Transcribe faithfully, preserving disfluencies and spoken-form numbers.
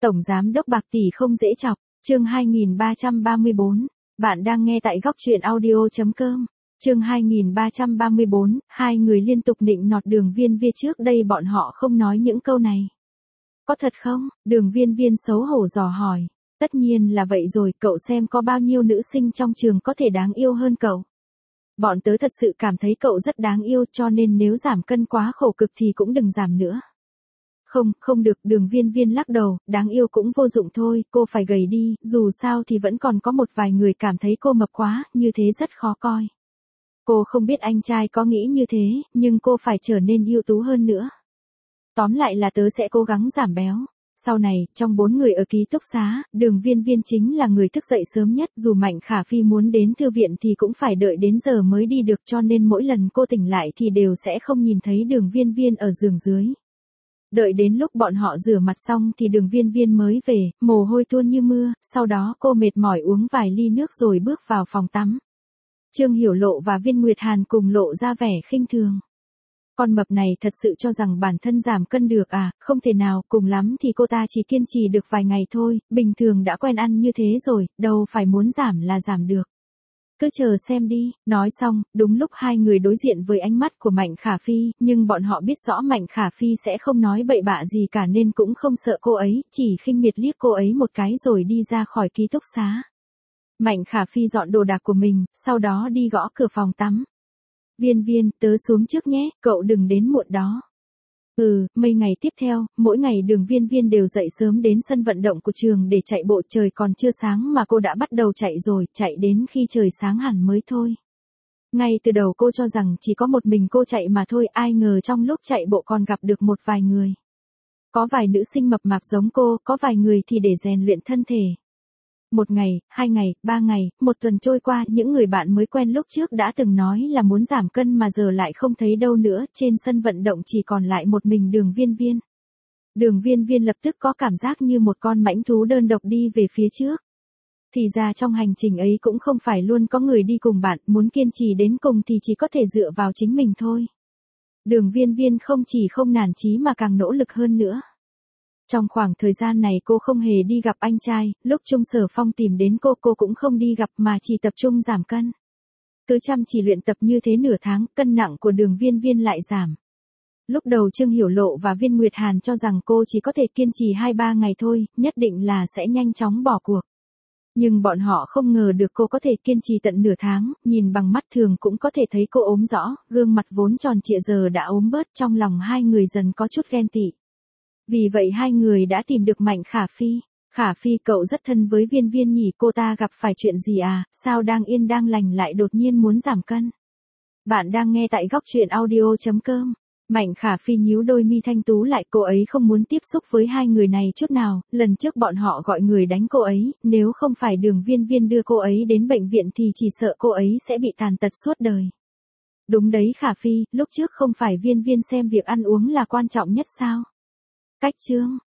Tổng giám đốc bạc tỷ không dễ chọc, chương hai nghìn ba trăm ba mươi bốn. Bạn đang nghe tại góc truyện audio.com. Chương hai nghìn ba trăm ba mươi bốn, hai người liên tục nịnh nọt Đường Viên Viên, trước đây bọn họ không nói những câu này. Có thật không? Đường Viên Viên xấu hổ dò hỏi. Tất nhiên là vậy rồi, cậu xem có bao nhiêu nữ sinh trong trường có thể đáng yêu hơn cậu. Bọn tớ thật sự cảm thấy cậu rất đáng yêu, cho nên nếu giảm cân quá khổ cực thì cũng đừng giảm nữa. Không, không được, Đường Viên Viên lắc đầu, đáng yêu cũng vô dụng thôi, cô phải gầy đi, dù sao thì vẫn còn có một vài người cảm thấy cô mập quá, như thế rất khó coi. Cô không biết anh trai có nghĩ như thế, nhưng cô phải trở nên ưu tú hơn nữa. Tóm lại là tớ sẽ cố gắng giảm béo. Sau này, trong bốn người ở ký túc xá, Đường Viên Viên chính là người thức dậy sớm nhất, dù Mạnh Khả Phi muốn đến thư viện thì cũng phải đợi đến giờ mới đi được, cho nên mỗi lần cô tỉnh lại thì đều sẽ không nhìn thấy Đường Viên Viên ở giường dưới. Đợi đến lúc bọn họ rửa mặt xong thì Đường Viên Viên mới về, mồ hôi tuôn như mưa, sau đó cô mệt mỏi uống vài ly nước rồi bước vào phòng tắm. Trương Hiểu Lộ và Viên Nguyệt Hàn cùng lộ ra vẻ khinh thường. Con mập này thật sự cho rằng bản thân giảm cân được à, không thể nào, cùng lắm thì cô ta chỉ kiên trì được vài ngày thôi, bình thường đã quen ăn như thế rồi, đâu phải muốn giảm là giảm được. Cứ chờ xem đi, nói xong, đúng lúc hai người đối diện với ánh mắt của Mạnh Khả Phi, nhưng bọn họ biết rõ Mạnh Khả Phi sẽ không nói bậy bạ gì cả nên cũng không sợ cô ấy, chỉ khinh miệt liếc cô ấy một cái rồi đi ra khỏi ký túc xá. Mạnh Khả Phi dọn đồ đạc của mình, sau đó đi gõ cửa phòng tắm. Viên Viên, tớ xuống trước nhé, cậu đừng đến muộn đó. Ừ, mấy ngày tiếp theo, mỗi ngày Đường Viên Viên đều dậy sớm đến sân vận động của trường để chạy bộ, trời còn chưa sáng mà cô đã bắt đầu chạy rồi, chạy đến khi trời sáng hẳn mới thôi. Ngay từ đầu cô cho rằng chỉ có một mình cô chạy mà thôi, ai ngờ trong lúc chạy bộ còn gặp được một vài người. Có vài nữ sinh mập mạp giống cô, có vài người thì để rèn luyện thân thể. Một ngày, hai ngày, ba ngày, một tuần trôi qua, những người bạn mới quen lúc trước đã từng nói là muốn giảm cân mà giờ lại không thấy đâu nữa, trên sân vận động chỉ còn lại một mình Đường Viên Viên. Đường Viên Viên lập tức có cảm giác như một con mãnh thú đơn độc đi về phía trước. Thì ra trong hành trình ấy cũng không phải luôn có người đi cùng bạn, muốn kiên trì đến cùng thì chỉ có thể dựa vào chính mình thôi. Đường Viên Viên không chỉ không nản chí mà càng nỗ lực hơn nữa. Trong khoảng thời gian này cô không hề đi gặp anh trai, lúc Trung Sở Phong tìm đến cô cô cũng không đi gặp mà chỉ tập trung giảm cân. Cứ chăm chỉ luyện tập như thế nửa tháng, cân nặng của Đường Viên Viên lại giảm. Lúc đầu Trương Hiểu Lộ và Viên Nguyệt Hàn cho rằng cô chỉ có thể kiên trì hai ba ngày thôi, nhất định là sẽ nhanh chóng bỏ cuộc. Nhưng bọn họ không ngờ được cô có thể kiên trì tận nửa tháng, nhìn bằng mắt thường cũng có thể thấy cô ốm rõ, gương mặt vốn tròn trịa giờ đã ốm bớt, trong lòng hai người dần có chút ghen tị. Vì vậy hai người đã tìm được Mạnh Khả Phi. Khả Phi, cậu rất thân với Viên Viên nhỉ, cô ta gặp phải chuyện gì à, sao đang yên đang lành lại đột nhiên muốn giảm cân? Bạn đang nghe tại góc truyện audio.com. Mạnh Khả Phi nhíu đôi mi thanh tú lại, cô ấy không muốn tiếp xúc với hai người này chút nào, lần trước bọn họ gọi người đánh cô ấy, nếu không phải Đường Viên Viên đưa cô ấy đến bệnh viện thì chỉ sợ cô ấy sẽ bị tàn tật suốt đời. Đúng đấy Khả Phi, lúc trước không phải Viên Viên xem việc ăn uống là quan trọng nhất sao? Cách chương,